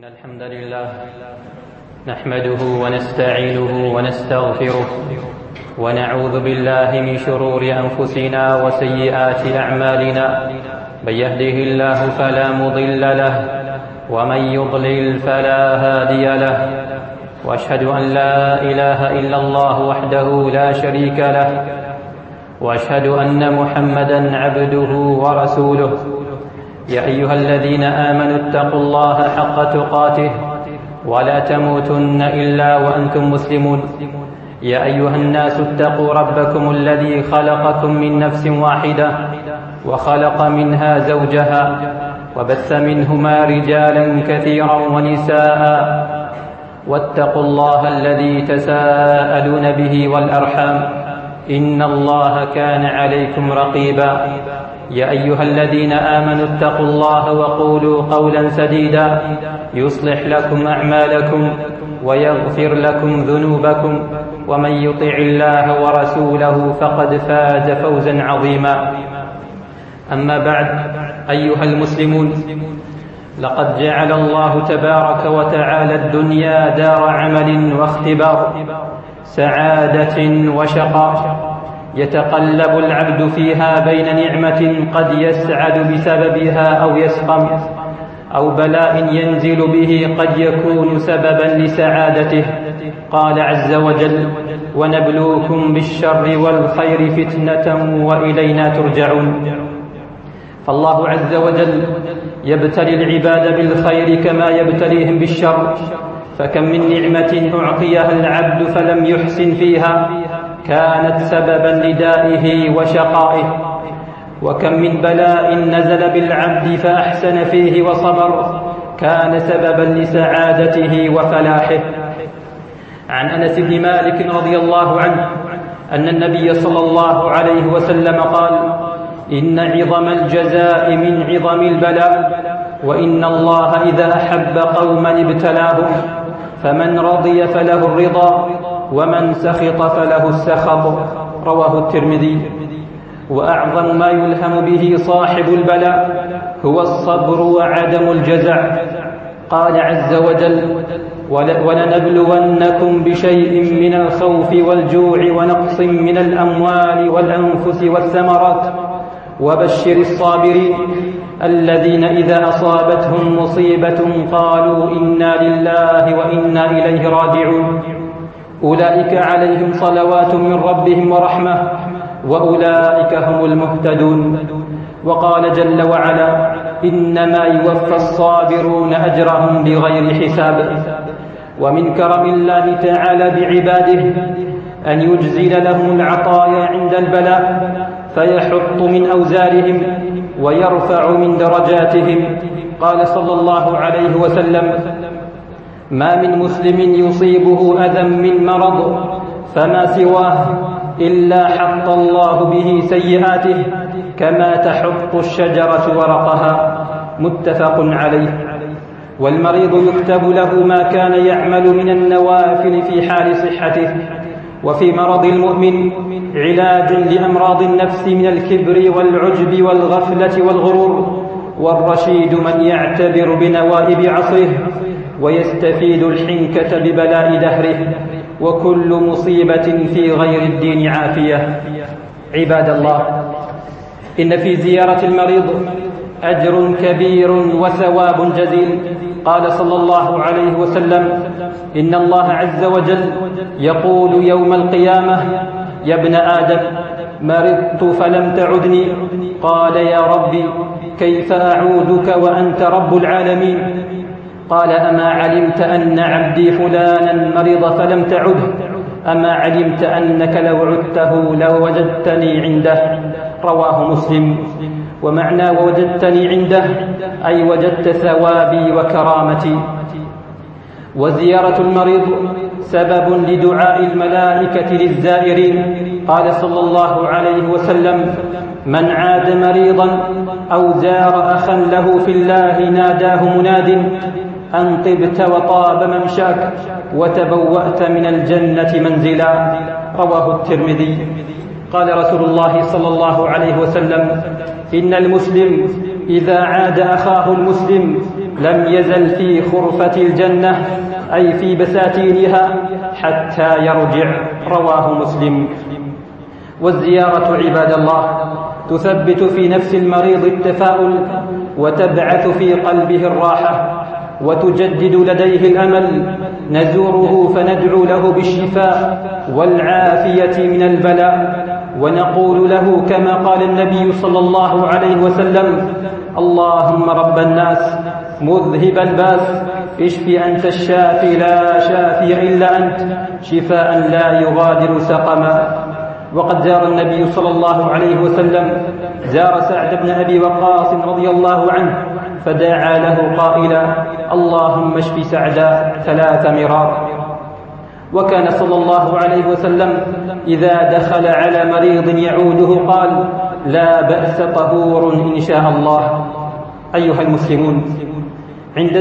الحمد لله نحمده ونستعينه ونستغفره ونعوذ بالله من شرور أنفسنا وسيئات أعمالنا. من يهده الله فلا مضل له ومن يضلل فلا هادي له، وأشهد أن لا إله إلا الله وحده لا شريك له، وأشهد أن محمدا عبده ورسوله. يا أيها الذين آمنوا اتقوا الله حق تقاته ولا تموتن إلا وأنتم مسلمون. يا أيها الناس اتقوا ربكم الذي خلقكم من نفس واحدة وخلق منها زوجها وبث منهما رجالا كثيرا ونساء، واتقوا الله الذي تساءلون به والأرحام إن الله كان عليكم رقيبا. يا أيها الذين آمنوا اتقوا الله وقولوا قولا سديدا يصلح لكم أعمالكم ويغفر لكم ذنوبكم، ومن يطع الله ورسوله فقد فاز فوزا عظيما. أما بعد، أيها المسلمون، لقد جعل الله تبارك وتعالى الدنيا دار عمل واختبار، سعادة وشقاء، يتقلب العبد فيها بين نعمة قد يسعد بسببها أو يسقم، أو بلاء ينزل به قد يكون سببا لسعادته. قال عز وجل: ونبلوكم بالشر والخير فتنة وإلينا ترجعون. فالله عز وجل يبتلي العباد بالخير كما يبتليهم بالشر، فكم من نعمة أعطيها العبد فلم يحسن فيها كانت سببا لدائه وشقائه، وكم من بلاء نزل بالعبد فأحسن فيه وصبر كان سببا لسعادته وفلاحه. عن أنس بن مالك رضي الله عنه أن النبي صلى الله عليه وسلم قال: إن عظم الجزاء من عظم البلاء، وإن الله إذا أحب قوما ابتلاهم، فمن رضي فله الرضا ومن سخط فله السخط. رواه الترمذي. وأعظم ما يلهم به صاحب البلاء هو الصبر وعدم الجزع. قال عز وجل: ولنبلونكم بشيء من الخوف والجوع ونقص من الأموال والأنفس والثمرات وبشر الصابرين الذين إذا أصابتهم مصيبة قالوا إنا لله وإنا إليه راجعون، أولئك عليهم صلوات من ربهم ورحمة وأولئك هم المهتدون. وقال جل وعلا: إنما يوفى الصابرون أجرهم بغير حساب. ومن كرم الله تعالى بعباده أن يجزل لهم العطايا عند البلاء، فيحط من أوزارهم ويرفع من درجاتهم. قال صلى الله عليه وسلم: ما من مسلم يصيبه أذى من مرض فما سواه إلا حط الله به سيئاته كما تحط الشجرة ورقها. متفق عليه. والمريض يكتب له ما كان يعمل من النوافل في حال صحته. وفي مرض المؤمن علاج لأمراض النفس من الكبر والعجب والغفلة والغرور. والرشيد من يعتبر بنوائب عصره ويستفيد الحنكة ببلاء دهره. وكل مصيبة في غير الدين عافية. عباد الله، إن في زيارة المريض أجر كبير وثواب جزيل. قال صلى الله عليه وسلم: إن الله عز وجل يقول يوم القيامة: يا ابن آدم، مرضت فلم تعدني. قال: يا ربي، كيف أعودك وأنت رب العالمين؟ قال: أما علمت أن عبدي فلانا مرض فلم تعده؟ أما علمت أنك لو عدته لوجدتني عنده؟ رواه مسلم. ومعنى وجدتني عنده أي وجدت ثوابي وكرامتي. وزيارة المريض سبب لدعاء الملائكة للزائرين. قال صلى الله عليه وسلم: من عاد مريضا أو زار أخا له في الله ناداه مناد أن طبت وطاب ممشاك وتبوأت من الجنة منزلا. رواه الترمذي. قال رسول الله صلى الله عليه وسلم: إن المسلم إذا عاد أخاه المسلم لم يزل في خرفة الجنة أي في بساتينها حتى يرجع. رواه مسلم. والزيارة عباد الله تثبت في نفس المريض التفاؤل وتبعث في قلبه الراحة وتجدد لديه الأمل. نزوره فندعو له بالشفاء والعافية من البلاء، ونقول له كما قال النبي صلى الله عليه وسلم: اللهم رب الناس مذهب الباس اشف أنت الشافي لا شافي إلا أنت شفاء لا يغادر سقما. وقد زار النبي صلى الله عليه وسلم سعد بن أبي وقاص رضي الله عنه فدعا له قائلا: اللهم اشف سعدا 3 مرار. وكان صلى الله عليه وسلم إذا دخل على مريض يعوده قال: لا بأس طهور إن شاء الله. أيها المسلمون، عند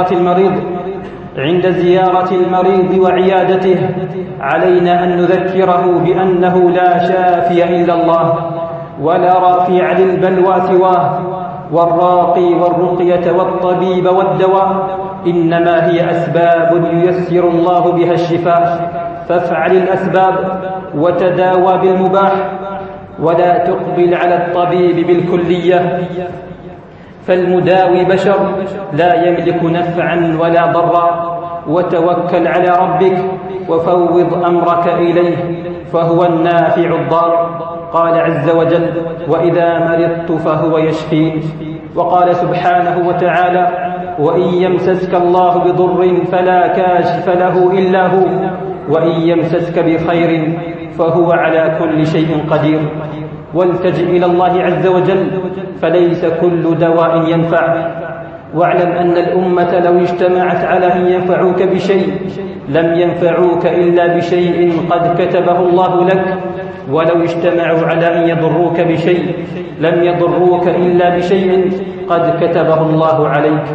زيارة المريض وعيادته علينا أن نذكره بأنه لا شافي إلا الله ولا رافع للبلوى سواه، والراقي والرقية والطبيب والدواء إنما هي أسباب ييسر الله بها الشفاء، فافعل الأسباب وتداوى بالمباح ولا تقبل على الطبيب بالكلية، فالمداوي بشر لا يملك نفعا ولا ضرا. وتوكل على ربك وفوض أمرك إليه فهو النافع الضار. قال عز وجل: وإذا مرضت فهو يشفين. وقال سبحانه وتعالى: وإن يمسسك الله بضر فلا كاشف له إلا هو وإن يمسسك بخير فهو على كل شيء قدير. والتجئ إلى الله عز وجل فليس كل دواء ينفع. واعلم أن الأمة لو اجتمعت على أن ينفعوك بشيء لم ينفعوك إلا بشيء قد كتبه الله لك، ولو اجتمعوا على أن يضروك بشيء لم يضروك إلا بشيء قد كتبه الله عليك.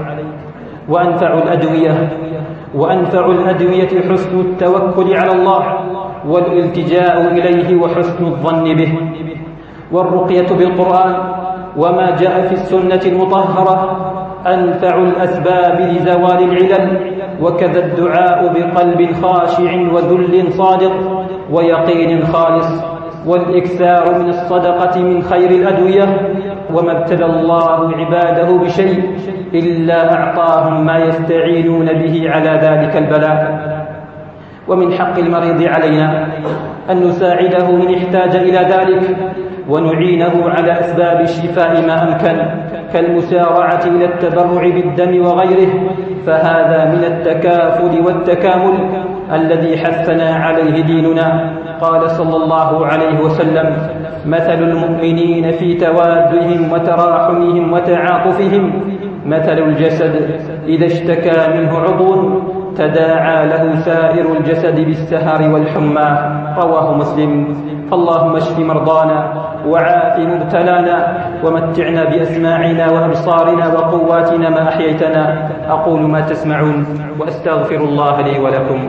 وأنفع الأدوية حسن التوكل على الله والالتجاء إليه وحسن الظن به. والرقية بالقرآن وما جاء في السنة المطهرة أنفع الأسباب لزوال العلل، وكذا الدعاء بقلب خاشع وذل صادق ويقين خالص، والإكثار من الصدقة من خير الأدوية. وما ابتلى الله عباده بشيء إلا أعطاهم ما يستعينون به على ذلك البلاء. ومن حق المريض علينا أن نساعده إن احتاج إلى ذلك ونعينه على أسباب الشفاء ما أمكن، كالمسارعة إلى التبرع بالدم وغيره، فهذا من التكافل والتكامل الذي حثنا عليه ديننا. قال صلى الله عليه وسلم: مثل المؤمنين في توادهم وتراحمهم وتعاطفهم مثل الجسد إذا اشتكى منه عضو تداعى له سائر الجسد بالسهر والحمى. رواه مسلم. اللهم اشف مرضانا وعاف مبتلانا ومتعنا بأسماعنا وأبصارنا وقواتنا ما أحييتنا. أقول ما تسمعون وأستغفر الله لي ولكم.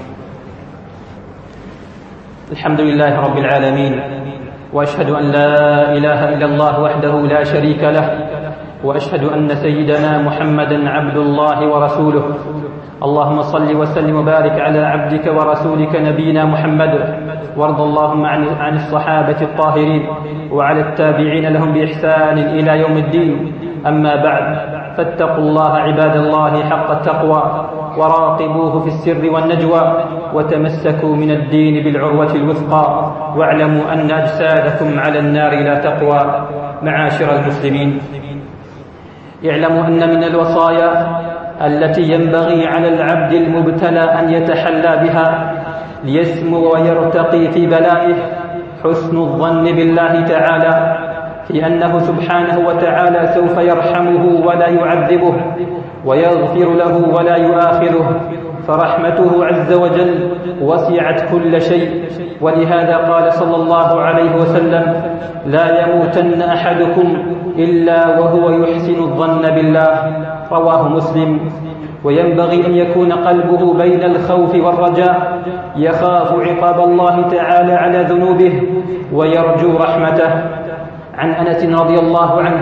الحمد لله رب العالمين، وأشهد أن لا إله إلا الله وحده لا شريك له، وأشهد أن سيدنا محمدا عبد الله ورسوله. اللهم صل وسلم وبارك على عبدك ورسولك نبينا محمد، وارض اللهم عن الصحابة الطاهرين وعلى التابعين لهم بإحسان إلى يوم الدين. أما بعد، فاتقوا الله عباد الله حق التقوى، وراقبوه في السر والنجوى، وتمسكوا من الدين بالعروة الوثقى، واعلموا أن أجسادكم على النار لا تقوى. معاشر المسلمين، اعلموا أن من الوصايا التي ينبغي على العبد المبتلى أن يتحلى بها ليسمو ويرتقي في بلائه حسن الظن بالله تعالى في أنه سبحانه وتعالى سوف يرحمه ولا يعذبه، ويغفر له ولا يؤاخذه، فرحمته عز وجل وسعت كل شيء. ولهذا قال صلى الله عليه وسلم: لا يموتن أحدكم إلا وهو يحسن الظن بالله. رواه مسلم. وينبغي أن يكون قلبه بين الخوف والرجاء، يخاف عقاب الله تعالى على ذنوبه ويرجو رحمته. عن أنس رضي الله عنه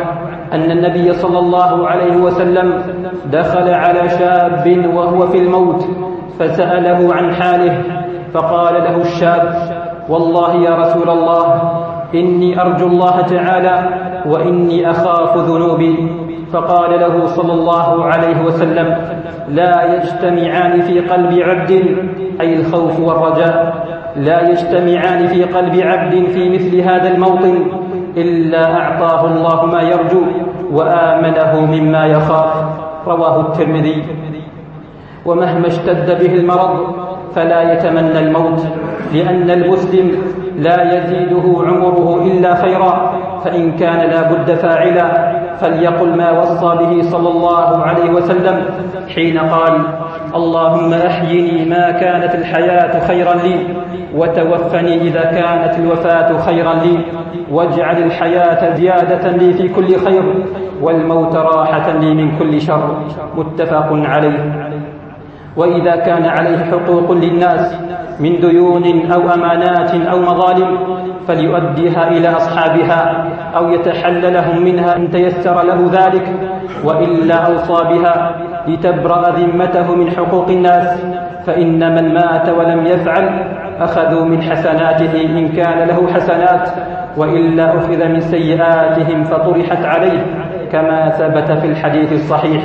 أن النبي صلى الله عليه وسلم دخل على شاب وهو في الموت فسأله عن حاله، فقال له الشاب: والله يا رسول الله إني أرجو الله تعالى وإني أخاف ذنوبي. فقال له صلى الله عليه وسلم: لا يجتمعان في قلب عبد، أي الخوف والرجاء، لا يجتمعان في قلب عبد في مثل هذا الموطن إلا أعطاه الله ما يرجو وآمنه مما يخاف. رواه الترمذي. ومهما اشتد به المرض فلا يتمنى الموت، لأن المسلم لا يزيده عمره إلا خيرا، فإن كان لا بد فاعلا فليقل ما وصى به صلى الله عليه وسلم حين قال: اللهم أحيني ما كانت الحياة خيرا لي، وتوفني إذا كانت الوفاة خيرا لي، واجعل الحياة زيادة لي في كل خير، والموت راحة لي من كل شر. متفق عليه. وإذا كان عليه حقوق للناس من ديون أو أمانات أو مظالم فليؤديها إلى أصحابها أو يتحل لهم منها إن تيسر له ذلك، وإلا أوصى بها لتبرأ ذمته من حقوق الناس، فإن من مات ولم يفعل أخذوا من حسناته إن كان له حسنات، وإلا أخذ من سيئاتهم فطرحت عليه، كما ثبت في الحديث الصحيح.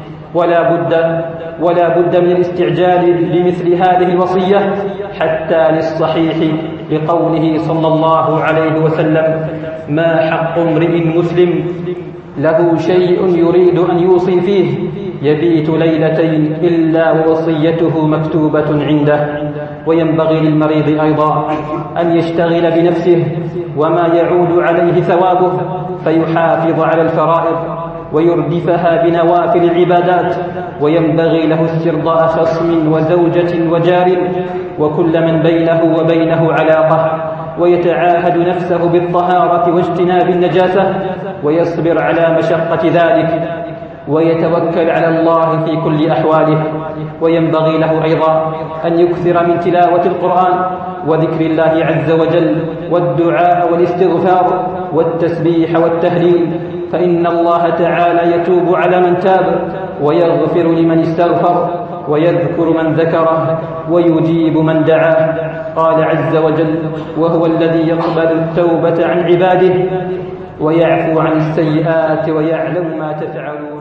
ولا بد من الاستعجال لمثل هذه الوصية حتى للصحيح، لقوله صلى الله عليه وسلم: ما حق امرئ مسلم له شيء يريد أن يوصي فيه يبيت ليلتين إلا ووصيته مكتوبة عنده. وينبغي للمريض أيضا أن يشتغل بنفسه وما يعود عليه ثوابه، فيحافظ على الفرائض ويردفها بنوافل العبادات، وينبغي له استرضاء خصم وزوجة وجار وكل من بينه وبينه علاقة، ويتعاهد نفسه بالطهارة واجتناب النجاسة، ويصبر على مشقة ذلك، ويتوكل على الله في كل أحواله. وينبغي له أيضا أن يكثر من تلاوة القرآن وذكر الله عز وجل والدعاء والاستغفار والتسبيح والتهليل، فإن الله تعالى يتوب على من تاب ويغفر لمن استغفر ويذكر من ذكره ويجيب من دعاه. قال عز وجل: وهو الذي يقبل التوبة عن عباده ويعفو عن السيئات ويعلم ما تفعلون.